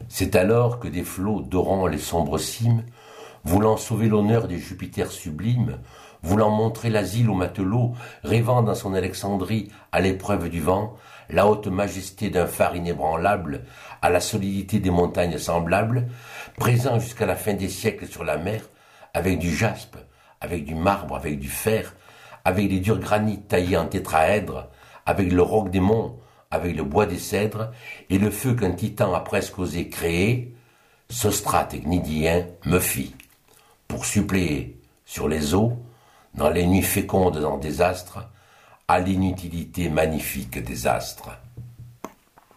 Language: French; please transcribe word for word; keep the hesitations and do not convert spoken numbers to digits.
C'est alors que des flots dorant les sombres cimes, voulant sauver l'honneur des Jupiters sublimes, voulant montrer l'asile aux matelots, rêvant dans son Alexandrie à l'épreuve du vent, la haute majesté d'un phare inébranlable, à la solidité des montagnes semblables, présent jusqu'à la fin des siècles sur la mer, avec du jaspe, avec du marbre, avec du fer, avec les durs granits taillés en tétraèdre, avec le roc des monts, avec le bois des cèdres, et le feu qu'un titan a presque osé créer, Sostrate gnidien me fit, pour suppléer sur les eaux, dans les nuits fécondes en désastre, à l'inutilité magnifique des astres.